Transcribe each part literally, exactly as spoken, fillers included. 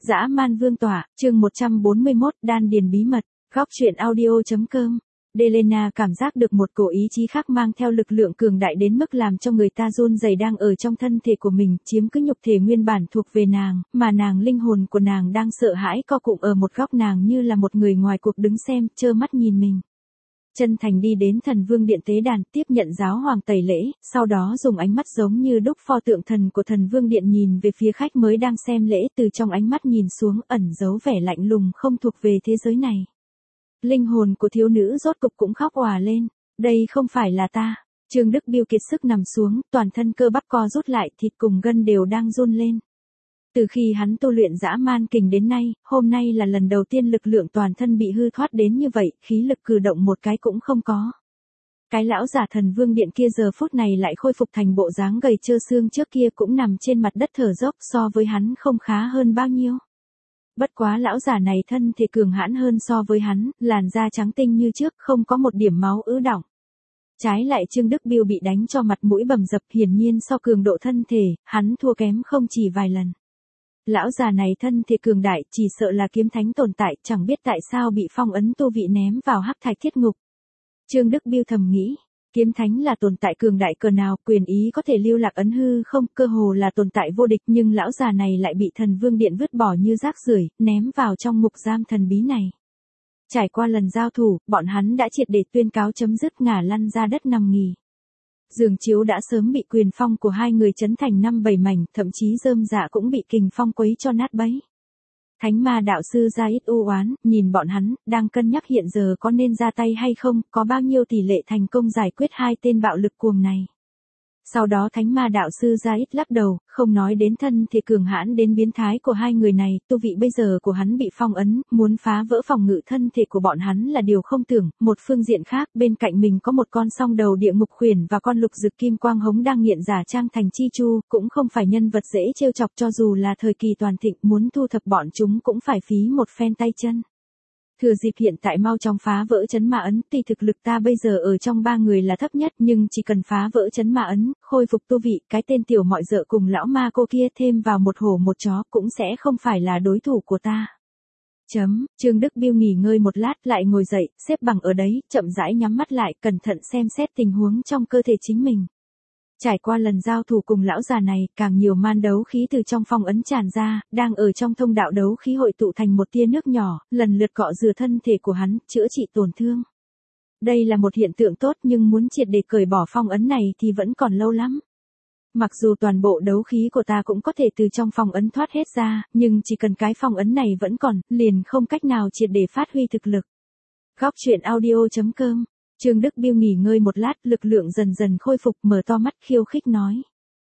Dã man vương tỏa, chương một trăm bốn mươi mốt, đan điền bí mật, góc truyện audio.com. Delena cảm giác được một cổ ý chí khác mang theo lực lượng cường đại đến mức làm cho người ta run rẩy đang ở trong thân thể của mình, chiếm cứ nhục thể nguyên bản thuộc về nàng, mà nàng linh hồn của nàng đang sợ hãi co cụm ở một góc, nàng như là một người ngoài cuộc đứng xem, trơ mắt nhìn mình. Chân thành đi đến thần vương điện tế đàn, tiếp nhận giáo hoàng tẩy lễ, sau đó dùng ánh mắt giống như đúc pho tượng thần của thần vương điện nhìn về phía khách mới đang xem lễ, từ trong ánh mắt nhìn xuống ẩn giấu vẻ lạnh lùng không thuộc về thế giới này. Linh hồn của thiếu nữ rốt cục cũng khóc òa lên, đây không phải là ta. Trương Đức Biêu kiệt sức nằm xuống, toàn thân cơ bắp co rút lại, thịt cùng gân đều đang run lên. Từ khi hắn tu luyện dã man kình đến nay, hôm nay là lần đầu tiên lực lượng toàn thân bị hư thoát đến như vậy, khí lực cử động một cái cũng không có. Cái lão giả thần vương điện kia giờ phút này lại khôi phục thành bộ dáng gầy trơ xương trước kia, cũng nằm trên mặt đất thở dốc, so với hắn không khá hơn bao nhiêu. Bất quá lão giả này thân thể cường hãn hơn so với hắn, làn da trắng tinh như trước, không có một điểm máu ứ đọng. Trái lại Trương Đức Biêu bị đánh cho mặt mũi bầm dập, hiển nhiên so cường độ thân thể, hắn thua kém không chỉ vài lần. Lão già này thân thể cường đại, chỉ sợ là kiếm thánh tồn tại, chẳng biết tại sao bị phong ấn tu vị ném vào hắc thạch thiết ngục. Trương Đức Biêu thầm nghĩ, kiếm thánh là tồn tại cường đại cỡ nào, quyền ý có thể lưu lạc ấn hư không, cơ hồ là tồn tại vô địch, nhưng lão già này lại bị thần vương điện vứt bỏ như rác rưởi, ném vào trong ngục giam thần bí này. Trải qua lần giao thủ, bọn hắn đã triệt để tuyên cáo chấm dứt, ngả lăn ra đất nằm nghỉ. Giường chiếu đã sớm bị quyền phong của hai người chấn thành năm bảy mảnh, thậm chí rơm dạ cũng bị kình phong quấy cho nát bấy. Thánh ma đạo sư ra ít u oán, nhìn bọn hắn, đang cân nhắc hiện giờ có nên ra tay hay không, có bao nhiêu tỷ lệ thành công giải quyết hai tên bạo lực cuồng này. Sau đó thánh ma đạo sư ra ít lắc đầu, không nói đến thân thể cường hãn đến biến thái của hai người này, tu vị bây giờ của hắn bị phong ấn, muốn phá vỡ phòng ngự thân thể của bọn hắn là điều không tưởng. Một phương diện khác, bên cạnh mình có một con song đầu địa ngục khuyển và con lục dực kim quang hống đang nghiện giả trang thành chi chu, cũng không phải nhân vật dễ trêu chọc, cho dù là thời kỳ toàn thịnh, muốn thu thập bọn chúng cũng phải phí một phen tay chân. Thừa dịp hiện tại mau chóng phá vỡ chấn ma ấn, tuy thực lực ta bây giờ ở trong ba người là thấp nhất, nhưng chỉ cần phá vỡ chấn ma ấn, khôi phục tu vị, cái tên tiểu mọi dợ cùng lão ma cô kia thêm vào một hổ một chó cũng sẽ không phải là đối thủ của ta. Chấm, Trương Đức Biêu nghỉ ngơi một lát lại ngồi dậy, xếp bằng ở đấy, chậm rãi nhắm mắt lại, cẩn thận xem xét tình huống trong cơ thể chính mình. Trải qua lần giao thủ cùng lão già này, càng nhiều man đấu khí từ trong phong ấn tràn ra, đang ở trong thông đạo đấu khí hội tụ thành một tia nước nhỏ, lần lượt cọ rửa thân thể của hắn, chữa trị tổn thương. Đây là một hiện tượng tốt, nhưng muốn triệt để cởi bỏ phong ấn này thì vẫn còn lâu lắm. Mặc dù toàn bộ đấu khí của ta cũng có thể từ trong phong ấn thoát hết ra, nhưng chỉ cần cái phong ấn này vẫn còn, liền không cách nào triệt để phát huy thực lực. Góc truyện audio.com. Trương Đức Biêu nghỉ ngơi một lát, lực lượng dần dần khôi phục, mở to mắt khiêu khích nói.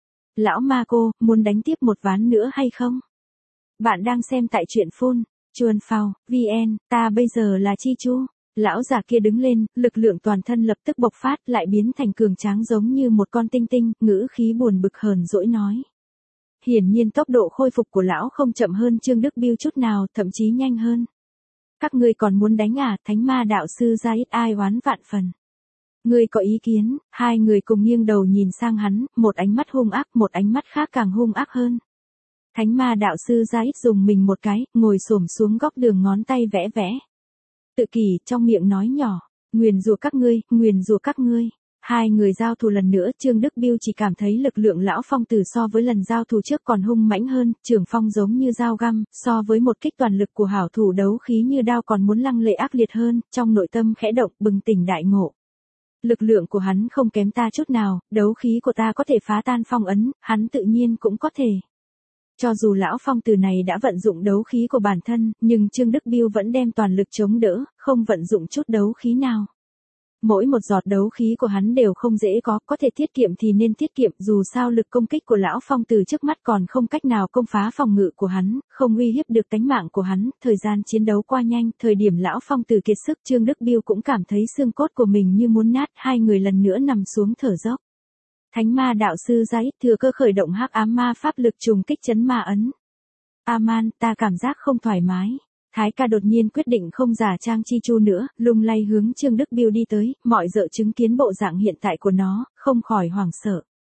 Lão ma cô, muốn đánh tiếp một ván nữa hay không? Bạn đang xem tại truyện phun, chuồn phào, vn, ta bây giờ là Chi Chu. Lão già kia đứng lên, lực lượng toàn thân lập tức bộc phát, lại biến thành cường tráng giống như một con tinh tinh, ngữ khí buồn bực hờn dỗi nói. Hiển nhiên tốc độ khôi phục của lão không chậm hơn Trương Đức Biêu chút nào, thậm chí nhanh hơn. Các ngươi còn muốn đánh à? Thánh ma đạo sư ra ít ai oán vạn phần. Ngươi có ý kiến? Hai người cùng nghiêng đầu nhìn sang hắn, một ánh mắt hung ác, một ánh mắt khác càng hung ác hơn. Thánh ma đạo sư ra ít dùng mình một cái, ngồi xổm xuống góc đường, ngón tay vẽ vẽ. Tự kỷ trong miệng nói nhỏ, nguyền rủa các ngươi, nguyền rủa các ngươi. Hai người giao thủ lần nữa, Trương Đức Biêu chỉ cảm thấy lực lượng lão phong tử so với lần giao thủ trước còn hung mãnh hơn, trường phong giống như dao găm, so với một kích toàn lực của hảo thủ đấu khí như đao còn muốn lăng lệ ác liệt hơn, trong nội tâm khẽ động, bừng tỉnh đại ngộ. Lực lượng của hắn không kém ta chút nào, đấu khí của ta có thể phá tan phong ấn, hắn tự nhiên cũng có thể. Cho dù lão phong tử này đã vận dụng đấu khí của bản thân, nhưng Trương Đức Biêu vẫn đem toàn lực chống đỡ, không vận dụng chút đấu khí nào. Mỗi một giọt đấu khí của hắn đều không dễ có, có thể tiết kiệm thì nên tiết kiệm, dù sao lực công kích của lão phong tử trước mắt còn không cách nào công phá phòng ngự của hắn, không uy hiếp được tánh mạng của hắn. Thời gian chiến đấu qua nhanh, thời điểm lão phong tử kiệt sức, Trương Đức Biêu cũng cảm thấy xương cốt của mình như muốn nát, hai người lần nữa nằm xuống thở dốc. Thánh ma đạo sư ra ít thừa cơ khởi động hắc ám ma pháp lực trùng kích chấn ma ấn. Aman, ta cảm giác không thoải mái. Thái ca đột nhiên quyết định không giả trang Chi Chu nữa, lung lay hướng Trương Đức Biêu đi tới, mọi dợ chứng kiến bộ dạng hiện tại của nó, không khỏi hoảng sợ.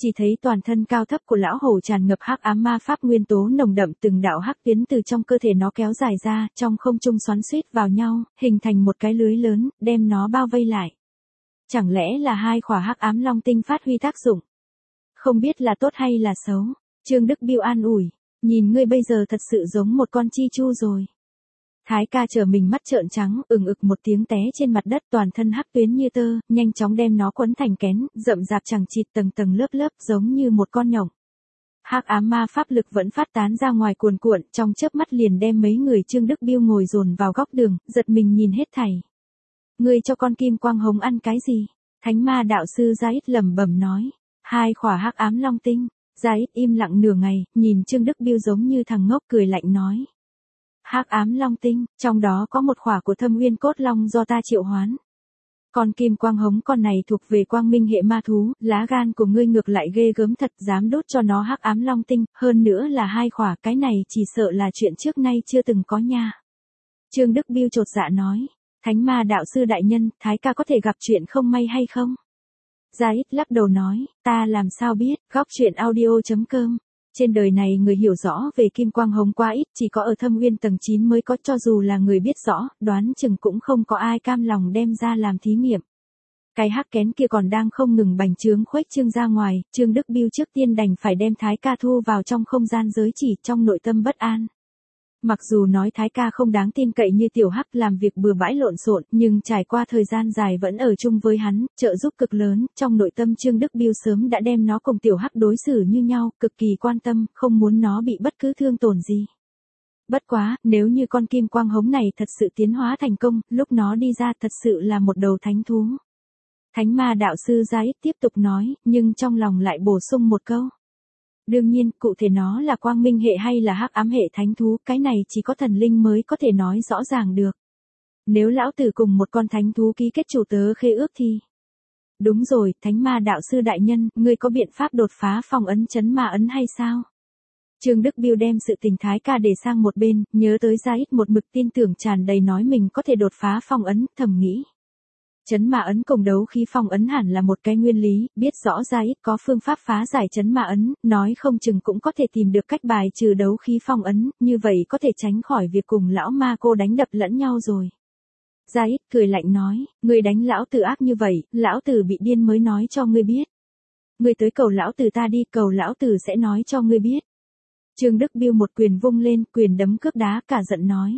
chỉ thấy toàn thân cao thấp của lão hổ tràn ngập hắc ám ma pháp nguyên tố nồng đậm, từng đạo hắc tuyến từ trong cơ thể nó kéo dài ra, trong không trung xoắn xuýt vào nhau, hình thành một cái lưới lớn, đem nó bao vây lại. Chẳng lẽ là hai khỏa hắc ám long tinh phát huy tác dụng? Không biết là tốt hay là xấu. Trương Đức Biêu an ủi, nhìn ngươi bây giờ thật sự giống một con chi chu rồi. Thái ca trở mình mắt trợn trắng, ừng ực một tiếng té trên mặt đất, toàn thân hắc tuyến như tơ, nhanh chóng đem nó quấn thành kén, rậm rạp chằng chịt tầng tầng lớp lớp giống như một con nhộng. Hắc ám ma pháp lực vẫn phát tán ra ngoài cuồn cuộn, trong chớp mắt liền đem mấy người Trương Đức Biêu ngồi dồn vào góc đường, giật mình nhìn hết thảy. Ngươi cho con kim quang hống ăn cái gì? Thánh ma đạo sư Gia Ít lẩm bẩm nói. Hai khỏa hắc ám long tinh. Gia Ít im lặng nửa ngày, nhìn Trương Đức Biêu giống như thằng ngốc cười lạnh nói. Hắc ám long tinh, trong đó có một khỏa của Thâm Uyên cốt long do ta triệu hoán. Con kim quang hống con này thuộc về quang minh hệ ma thú, lá gan của ngươi ngược lại ghê gớm thật, dám đốt cho nó hắc ám long tinh, hơn nữa là hai khỏa, cái này chỉ sợ là chuyện trước nay chưa từng có nha. Trương Đức Biêu chột dạ nói, Thánh ma đạo sư đại nhân, Thái ca có thể gặp chuyện không may hay không? Gia Ít lắc đầu nói, ta làm sao biết, góc chuyện audio chấm com. Trên đời này người hiểu rõ về kim quang hống quá ít, chỉ có ở Thâm Uyên tầng chín mới có, cho dù là người biết rõ, đoán chừng cũng không có ai cam lòng đem ra làm thí nghiệm. Cái hắc kén kia còn đang không ngừng bành trướng khuếch trương ra ngoài, Trương Đức Biêu trước tiên đành phải đem Thái ca thu vào trong không gian giới chỉ, trong nội tâm bất an. Mặc dù nói Thái ca không đáng tin cậy như tiểu hắc làm việc bừa bãi lộn xộn, nhưng trải qua thời gian dài vẫn ở chung với hắn, trợ giúp cực lớn, trong nội tâm Trương Đức Biêu sớm đã đem nó cùng tiểu hắc đối xử như nhau, cực kỳ quan tâm, không muốn nó bị bất cứ thương tổn gì. Bất quá, nếu như con kim quang hống này thật sự tiến hóa thành công, lúc nó đi ra thật sự là một đầu thánh thú. Thánh ma đạo sư Gia Ít tiếp tục nói, nhưng trong lòng lại bổ sung một câu. Đương nhiên, cụ thể nó là quang minh hệ hay là hắc ám hệ thánh thú, cái này chỉ có thần linh mới có thể nói rõ ràng được. Nếu lão tử cùng một con thánh thú ký kết chủ tớ khế ước thì... Đúng rồi, thánh ma đạo sư đại nhân, ngươi có biện pháp đột phá phong ấn chấn ma ấn hay sao? Trương Đức Biêu đem sự tình Thái ca để sang một bên, nhớ tới Gia Ít một mực tin tưởng tràn đầy nói mình có thể đột phá phong ấn, thầm nghĩ. Chấn ma ấn cùng đấu khí phong ấn hẳn là một cái nguyên lý, biết rõ Gia Ít có phương pháp phá giải chấn ma ấn, nói không chừng cũng có thể tìm được cách bài trừ đấu khí phong ấn, như vậy có thể tránh khỏi việc cùng lão ma cô đánh đập lẫn nhau rồi. Gia Ít cười lạnh nói, ngươi đánh lão tử ác như vậy, lão tử bị điên mới nói cho ngươi biết. Ngươi tới cầu lão tử ta đi, cầu lão tử sẽ nói cho ngươi biết. Trương Đức Biêu một quyền vung lên, quyền đấm cước đá, cả giận nói.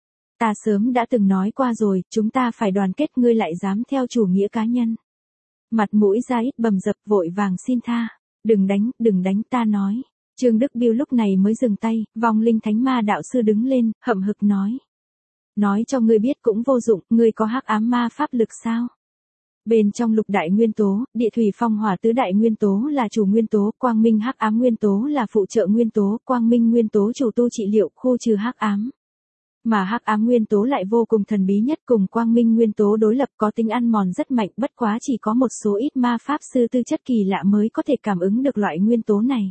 Ta sớm đã từng nói qua rồi, chúng ta phải đoàn kết, ngươi lại dám theo chủ nghĩa cá nhân. Mặt mũi Gia Ít bầm dập, vội vàng xin tha. Đừng đánh, đừng đánh, ta nói. Trương Đức Biêu lúc này mới dừng tay, vong linh thánh ma đạo sư đứng lên, hậm hực nói. Nói cho ngươi biết cũng vô dụng, ngươi có hắc ám ma pháp lực sao? Bên trong lục đại nguyên tố, địa thủy phong hỏa tứ đại nguyên tố là chủ nguyên tố, quang minh hắc ám nguyên tố là phụ trợ nguyên tố, quang minh nguyên tố chủ tu trị liệu, khu trừ hắc ám. Mà hắc ám nguyên tố lại vô cùng thần bí nhất, cùng quang minh nguyên tố đối lập, có tính ăn mòn rất mạnh, bất quá chỉ có một số ít ma pháp sư tư chất kỳ lạ mới có thể cảm ứng được loại nguyên tố này.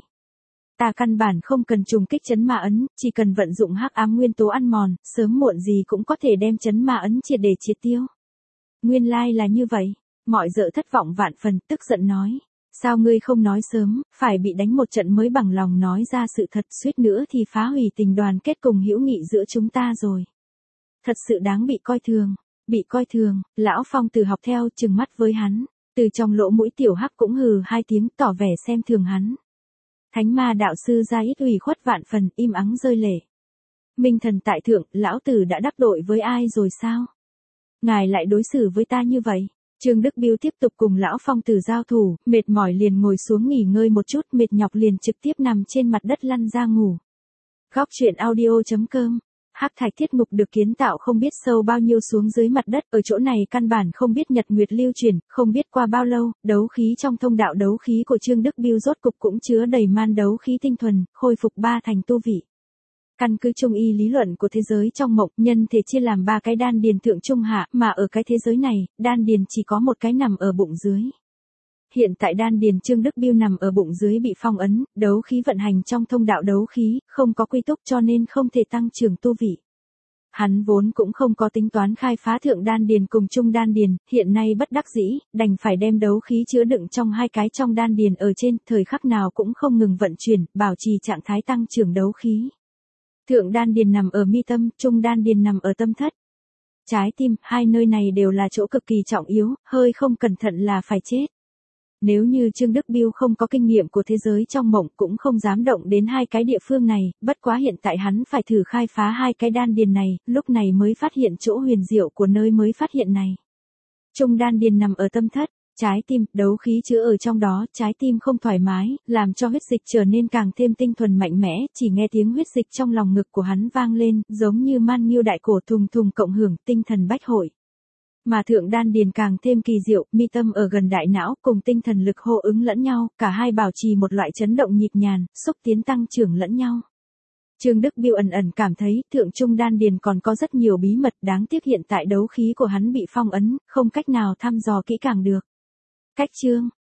Ta căn bản không cần trùng kích chấn ma ấn, chỉ cần vận dụng hắc ám nguyên tố ăn mòn, sớm muộn gì cũng có thể đem chấn ma ấn triệt để triệt tiêu. Nguyên lai là như vậy, mọi dợ thất vọng vạn phần, tức giận nói. Sao ngươi không nói sớm, phải bị đánh một trận mới bằng lòng nói ra sự thật, suýt nữa thì phá hủy tình đoàn kết cùng hữu nghị giữa chúng ta rồi. Thật sự đáng bị coi thường, bị coi thường, lão Phong Tử học theo, trừng mắt với hắn, từ trong lỗ mũi tiểu hắc cũng hừ hai tiếng tỏ vẻ xem thường hắn. Thánh ma đạo sư Gia Ít ủy khuất vạn phần, im ắng rơi lệ. Minh thần tại thượng, lão tử đã đắc tội với ai rồi sao? Ngài lại đối xử với ta như vậy? Trương Đức Biêu tiếp tục cùng lão Phong Tử giao thủ, mệt mỏi liền ngồi xuống nghỉ ngơi một chút, mệt nhọc liền trực tiếp nằm trên mặt đất lăn ra ngủ. Góc chuyện audio chấm com. Hắc thạch thiết ngục được kiến tạo không biết sâu bao nhiêu xuống dưới mặt đất, ở chỗ này căn bản không biết nhật nguyệt lưu chuyển, không biết qua bao lâu, đấu khí trong thông đạo đấu khí của Trương Đức Biêu rốt cục cũng chứa đầy man đấu khí tinh thuần, khôi phục ba thành tu vị. Căn cứ trung y lý luận của thế giới trong mộng, nhân thể chia làm ba cái đan điền thượng trung hạ, mà ở cái thế giới này, đan điền chỉ có một cái nằm ở bụng dưới. Hiện tại đan điền Trương Đức Biêu nằm ở bụng dưới bị phong ấn, đấu khí vận hành trong thông đạo đấu khí, không có quy túc cho nên không thể tăng trưởng tu vị. Hắn vốn cũng không có tính toán khai phá thượng đan điền cùng trung đan điền, hiện nay bất đắc dĩ, đành phải đem đấu khí chứa đựng trong hai cái trong đan điền ở trên, thời khắc nào cũng không ngừng vận chuyển, bảo trì trạng thái tăng trưởng đấu khí. Thượng đan điền nằm ở mi tâm, trung đan điền nằm ở tâm thất. Trái tim, hai nơi này đều là chỗ cực kỳ trọng yếu, hơi không cẩn thận là phải chết. Nếu như Trương Đức Biêu không có kinh nghiệm của thế giới trong mộng cũng không dám động đến hai cái địa phương này, bất quá hiện tại hắn phải thử khai phá hai cái đan điền này, lúc này mới phát hiện chỗ huyền diệu của nơi mới phát hiện này. Trung đan điền nằm ở tâm thất, trái tim, đấu khí chứa ở trong đó, trái tim không thoải mái, làm cho huyết dịch trở nên càng thêm tinh thuần mạnh mẽ, chỉ nghe tiếng huyết dịch trong lòng ngực của hắn vang lên, giống như man nghiêu đại cổ thùng thùng cộng hưởng, tinh thần bách hội. Mà thượng đan điền càng thêm kỳ diệu, mi tâm ở gần đại não, cùng tinh thần lực hô ứng lẫn nhau, cả hai bảo trì một loại chấn động nhịp nhàng, xúc tiến tăng trưởng lẫn nhau. Trương Đức Biêu ẩn ẩn cảm thấy, thượng trung đan điền còn có rất nhiều bí mật, đáng tiếc hiện tại đấu khí của hắn bị phong ấn, không cách nào thăm dò kỹ càng được. Cách chương